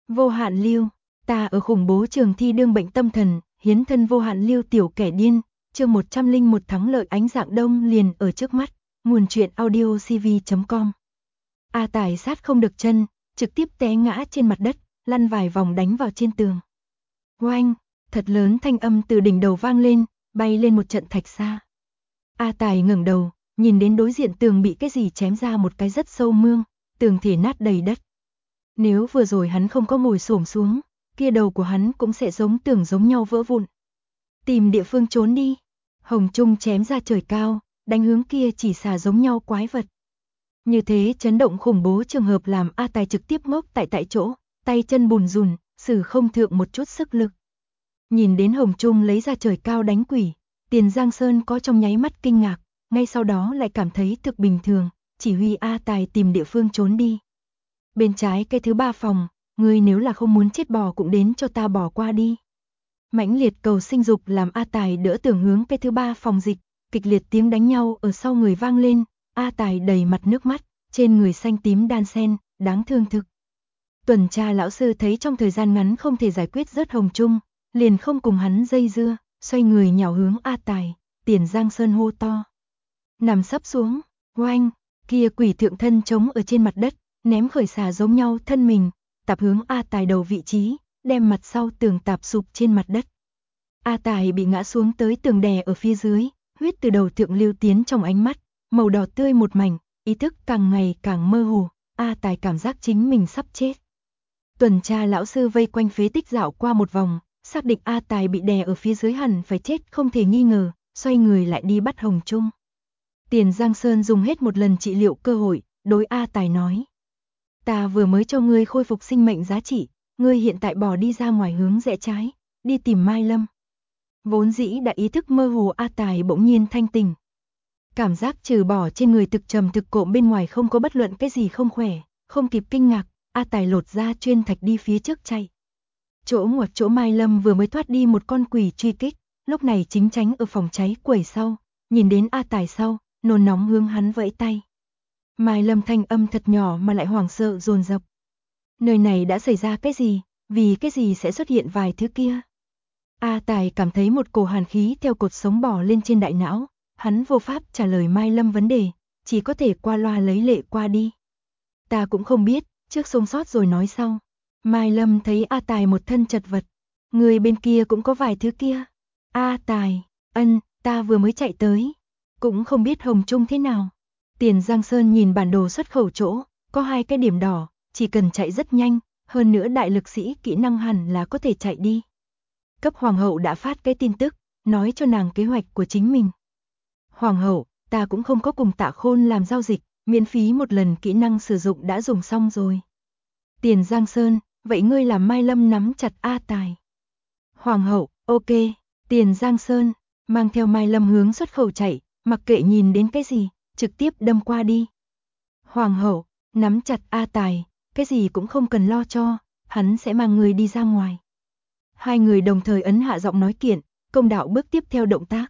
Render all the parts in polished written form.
Vô hạn lưu, ta ở khủng bố trường thi đương bệnh tâm thần, hiến thân vô hạn lưu tiểu kẻ điên, chương 101 thắng lợi ánh dạng đông liền ở trước mắt, nguồn truyện audio cv.com. A Tài sát không được chân, trực tiếp té ngã trên mặt đất, lăn vài vòng đánh vào trên tường. Oanh, thật lớn thanh âm từ đỉnh đầu vang lên, bay lên một trận thạch xa. A Tài ngẩng đầu, nhìn đến đối diện tường bị cái gì chém ra một cái rất sâu mương, tường thể nát đầy đất. Nếu vừa rồi hắn không có ngồi xổm xuống, kia đầu của hắn cũng sẽ giống tường giống nhau vỡ vụn. Tìm địa phương trốn đi. Hồng Trung chém ra trời cao, đánh hướng kia chỉ xà giống nhau quái vật. Như thế chấn động khủng bố trường hợp làm A Tài trực tiếp ngốc tại chỗ, tay chân bùn rùn, sử không thượng một chút sức lực. Nhìn đến Hồng Trung lấy ra trời cao đánh quỷ, Tiền Giang Sơn có trong nháy mắt kinh ngạc, ngay sau đó lại cảm thấy thực bình thường, chỉ huy A Tài tìm địa phương trốn đi. Bên trái cái thứ 3 phòng, ngươi nếu là không muốn chết bò cũng đến cho ta bỏ qua đi. Mãnh liệt cầu sinh dục làm A Tài đỡ tưởng hướng cái thứ 3 phòng dịch, kịch liệt tiếng đánh nhau ở sau người vang lên, A Tài đầy mặt nước mắt, trên người xanh tím đan xen, đáng thương thực. Tuần tra lão sư thấy trong thời gian ngắn không thể giải quyết rớt Hồng Trung, liền không cùng hắn dây dưa, xoay người nhào hướng A Tài, Tiền Giang Sơn hô to. Nằm sấp xuống, oanh, kia quỷ thượng thân trống ở trên mặt đất, ném khởi xà giống nhau thân mình, tạp hướng A Tài đầu vị trí, đem mặt sau tường tạp sụp trên mặt đất. A Tài bị ngã xuống tới tường đè ở phía dưới, huyết từ đầu thượng lưu tiến trong ánh mắt, màu đỏ tươi một mảnh, ý thức càng ngày càng mơ hồ, A Tài cảm giác chính mình sắp chết. Tuần tra lão sư vây quanh phế tích dạo qua một vòng, xác định A Tài bị đè ở phía dưới hẳn phải chết không thể nghi ngờ, xoay người lại đi bắt Hồng Trung. Tiền Giang Sơn dùng hết một lần trị liệu cơ hội, đối A Tài nói. Ta vừa mới cho ngươi khôi phục sinh mệnh giá trị, ngươi hiện tại bỏ đi ra ngoài hướng rẽ trái, đi tìm Mai Lâm. Vốn dĩ đã ý thức mơ hồ A Tài bỗng nhiên thanh tỉnh. Cảm giác trừ bỏ trên người thực trầm thực cộm bên ngoài không có bất luận cái gì không khỏe, không kịp kinh ngạc, A Tài lột ra chuyên thạch đi phía trước chạy. Chỗ ngoặt chỗ Mai Lâm vừa mới thoát đi một con quỷ truy kích, lúc này chính tránh ở phòng cháy quẩy sau, nhìn đến A Tài sau, nôn nóng hướng hắn vẫy tay. Mai Lâm thanh âm thật nhỏ mà lại hoảng sợ dồn dập. Nơi này đã xảy ra cái gì, vì cái gì sẽ xuất hiện vài thứ kia. A Tài cảm thấy một cổ hàn khí theo cột sống bò lên trên đại não, hắn vô pháp trả lời Mai Lâm vấn đề, chỉ có thể qua loa lấy lệ qua đi. Ta cũng không biết, trước sống sót rồi nói sau. Mai Lâm thấy A Tài một thân chật vật, người bên kia cũng có vài thứ kia. A Tài, ta vừa mới chạy tới, cũng không biết Hồng Trung thế nào. Tiền Giang Sơn nhìn bản đồ xuất khẩu chỗ, có 2 cái điểm đỏ, chỉ cần chạy rất nhanh, hơn nữa đại lực sĩ kỹ năng hẳn là có thể chạy đi. Cấp Hoàng hậu đã phát cái tin tức, nói cho nàng kế hoạch của chính mình. Hoàng hậu, ta cũng không có cùng Tạ Khôn làm giao dịch, miễn phí một lần kỹ năng sử dụng đã dùng xong rồi. Tiền Giang Sơn, vậy ngươi làm Mai Lâm nắm chặt A Tài. Hoàng hậu, ok, Tiền Giang Sơn, mang theo Mai Lâm hướng xuất khẩu chạy, mặc kệ nhìn đến cái gì, trực tiếp đâm qua đi. Hoàng hậu, nắm chặt A Tài, cái gì cũng không cần lo cho, hắn sẽ mang người đi ra ngoài. 2 người đồng thời ấn hạ giọng nói kiện, công đạo bước tiếp theo động tác.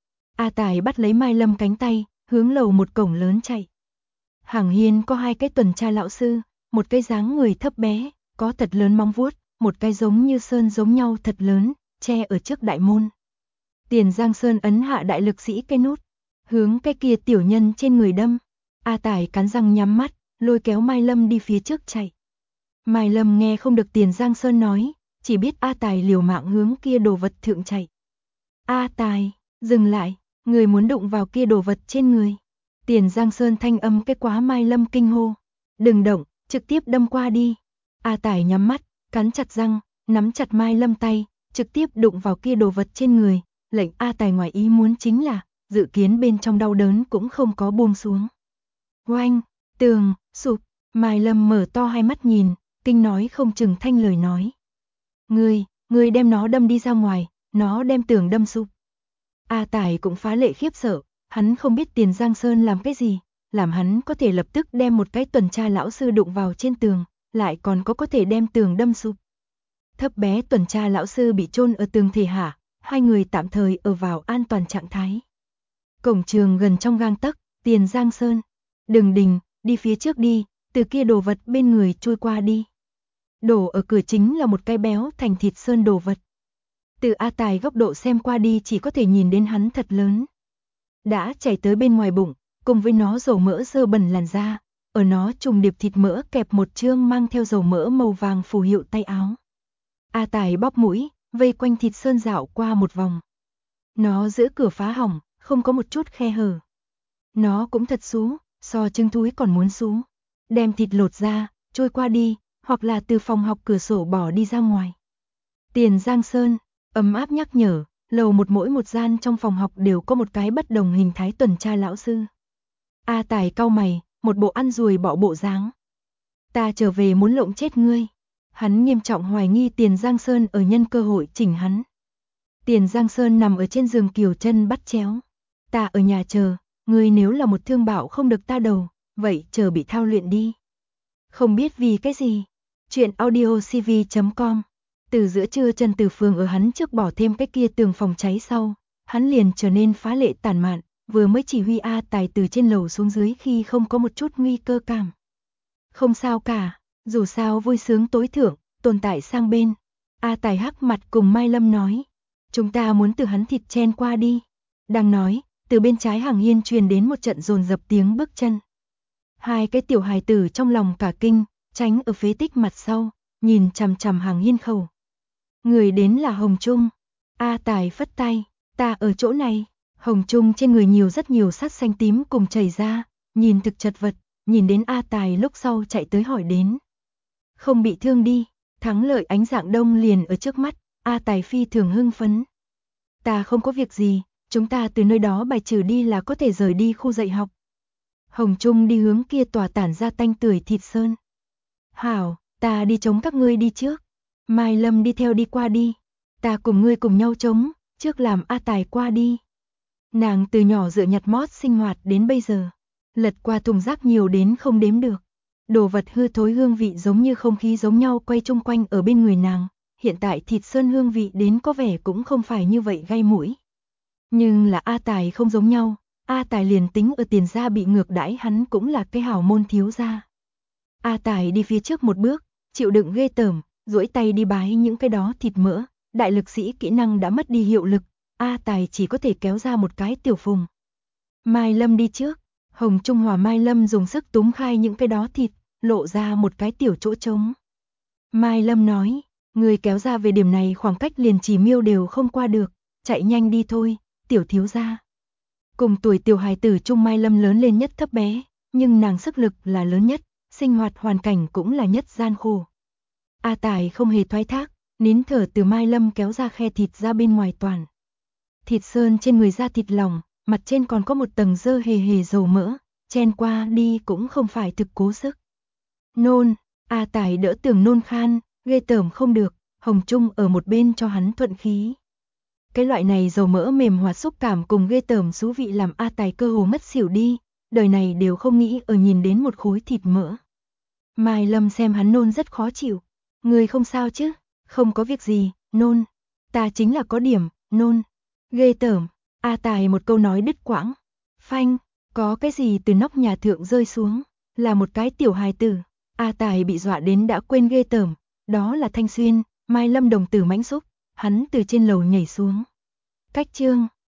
A Tài bắt lấy Mai Lâm cánh tay, hướng lầu một cổng lớn chạy. Hàng hiên có 2 cái tuần tra lão sư, một cái dáng người thấp bé, có thật lớn móng vuốt, một cái giống như sơn giống nhau thật lớn, che ở trước đại môn. Tiền Giang Sơn ấn hạ đại lực sĩ cái nút, hướng cái kia tiểu nhân trên người đâm. A Tài cắn răng nhắm mắt, lôi kéo Mai Lâm đi phía trước chạy. Mai Lâm nghe không được Tiền Giang Sơn nói, chỉ biết A Tài liều mạng hướng kia đồ vật thượng chạy. A Tài, dừng lại, người muốn đụng vào kia đồ vật trên người. Tiền Giang Sơn thanh âm cái quá Mai Lâm kinh hô. Đừng động, trực tiếp đâm qua đi. A Tài nhắm mắt, cắn chặt răng, nắm chặt Mai Lâm tay, trực tiếp đụng vào kia đồ vật trên người. Lệnh A Tài ngoài ý muốn chính là, dự kiến bên trong đau đớn cũng không có buông xuống. Oanh, tường, sụp, Mai Lâm mở to hai mắt nhìn, kinh nói không chừng thanh lời nói. Ngươi đem nó đâm đi ra ngoài, nó đem tường đâm sụp. A Tài cũng phá lệ khiếp sợ, hắn không biết Tiền Giang Sơn làm cái gì, làm hắn có thể lập tức đem một cái tuần tra lão sư đụng vào trên tường, lại còn có thể đem tường đâm sụp. Thấp bé tuần tra lão sư bị chôn ở tường thể hạ, 2 người tạm thời ở vào an toàn trạng thái. Cổng trường gần trong gang tấc, Tiền Giang Sơn, đừng đình, đi phía trước đi, từ kia đồ vật bên người trôi qua đi. Đổ ở cửa chính là một cái béo thành thịt sơn đồ vật. Từ A Tài góc độ xem qua đi chỉ có thể nhìn đến hắn thật lớn. Đã chảy tới bên ngoài bụng, cùng với nó dầu mỡ dơ bẩn làn da, ở nó trùng điệp thịt mỡ kẹp một chương mang theo dầu mỡ màu vàng phù hiệu tay áo. A Tài bóp mũi, vây quanh thịt sơn dạo qua một vòng. Nó giữ cửa phá hỏng, không có một chút khe hở. Nó cũng thật xú, so trứng thúi còn muốn xú. Đem thịt lột ra, trôi qua đi, hoặc là từ phòng học cửa sổ bỏ đi ra ngoài. Tiền Giang Sơn, ấm áp nhắc nhở, lầu một mỗi một gian trong phòng học đều có một cái bất đồng hình thái tuần tra lão sư. A Tài cau mày, một bộ ăn ruồi bọ bộ dáng. Ta trở về muốn lộng chết ngươi. Hắn nghiêm trọng hoài nghi Tiền Giang Sơn ở nhân cơ hội chỉnh hắn. Tiền Giang Sơn nằm ở trên giường kiều chân bắt chéo. Ta ở nhà chờ, ngươi nếu là một thương bạo không được ta đầu, vậy chờ bị thao luyện đi. Không biết vì cái gì. Chuyện audiocv.com. Từ giữa trưa Trần Tử Phương ở hắn trước bỏ thêm cái kia tường phòng cháy sau, hắn liền trở nên phá lệ tàn mạn, vừa mới chỉ huy A Tài từ trên lầu xuống dưới khi không có một chút nguy cơ cảm. Không sao cả, dù sao vui sướng tối thượng, tồn tại sang bên. A Tài hắc mặt cùng Mai Lâm nói, chúng ta muốn từ hắn thịt chen qua đi. Đang nói, từ bên trái hàng hiên truyền đến một trận dồn dập tiếng bước chân. Hai cái tiểu hài tử trong lòng cả kinh, tránh ở phế tích mặt sau, nhìn chằm chằm hàng hiên khẩu. Người đến là Hồng Trung. A Tài phất tay, ta ở chỗ này. Hồng Trung trên người nhiều rất nhiều sát xanh tím cùng chảy ra, nhìn thực chật vật, nhìn đến A Tài lúc sau chạy tới hỏi đến. Không bị thương đi, thắng lợi ánh dạng đông liền ở trước mắt, A Tài phi thường hưng phấn. Ta không có việc gì, chúng ta từ nơi đó bài trừ đi là có thể rời đi khu dạy học. Hồng Trung đi hướng kia tỏa tản ra tanh tưởi thịt sơn. Hảo, ta đi chống các ngươi đi trước. Mai Lâm đi theo đi qua đi. Ta cùng ngươi cùng nhau chống, trước làm A Tài qua đi. Nàng từ nhỏ dựa nhặt mót sinh hoạt đến bây giờ. Lật qua thùng rác nhiều đến không đếm được. Đồ vật hư thối hương vị giống như không khí giống nhau quay chung quanh ở bên người nàng. Hiện tại thịt sơn hương vị đến có vẻ cũng không phải như vậy gây mũi. Nhưng là A Tài không giống nhau. A Tài liền tính ở Tiền gia bị ngược đãi hắn cũng là cái hảo môn thiếu gia. A Tài đi phía trước một bước, chịu đựng ghê tởm, duỗi tay đi bái những cái đó thịt mỡ, đại lực sĩ kỹ năng đã mất đi hiệu lực, A Tài chỉ có thể kéo ra một cái tiểu phùng. Mai Lâm đi trước, Hồng Trung Hòa Mai Lâm dùng sức túm khai những cái đó thịt, lộ ra một cái tiểu chỗ trống. Mai Lâm nói, người kéo ra về điểm này khoảng cách liền chỉ miêu đều không qua được, chạy nhanh đi thôi, tiểu thiếu gia. Cùng tuổi tiểu hài tử Trung Mai Lâm lớn lên nhất thấp bé, nhưng nàng sức lực là lớn nhất, sinh hoạt hoàn cảnh cũng là nhất gian khổ. A Tài không hề thoái thác, nín thở từ Mai Lâm kéo ra khe thịt ra bên ngoài toàn. Thịt sơn trên người da thịt lòng, mặt trên còn có một tầng dơ hề hề dầu mỡ, chen qua đi cũng không phải thực cố sức. Nôn, A Tài đỡ tường nôn khan, ghê tởm không được, Hồng Trung ở một bên cho hắn thuận khí. Cái loại này dầu mỡ mềm hòa xúc cảm cùng ghê tởm xú vị làm A Tài cơ hồ mất xỉu đi, đời này đều không nghĩ ở nhìn đến một khối thịt mỡ. Mai Lâm xem hắn nôn rất khó chịu. Người không sao chứ? Không có việc gì, nôn. Ta chính là có điểm, nôn. Ghê tởm. A Tài một câu nói đứt quãng. Phanh, có cái gì từ nóc nhà thượng rơi xuống, là một cái tiểu hài tử. A Tài bị dọa đến đã quên ghê tởm, đó là Thanh Xuyên, Mai Lâm đồng tử mãnh xúc, hắn từ trên lầu nhảy xuống. Cách chương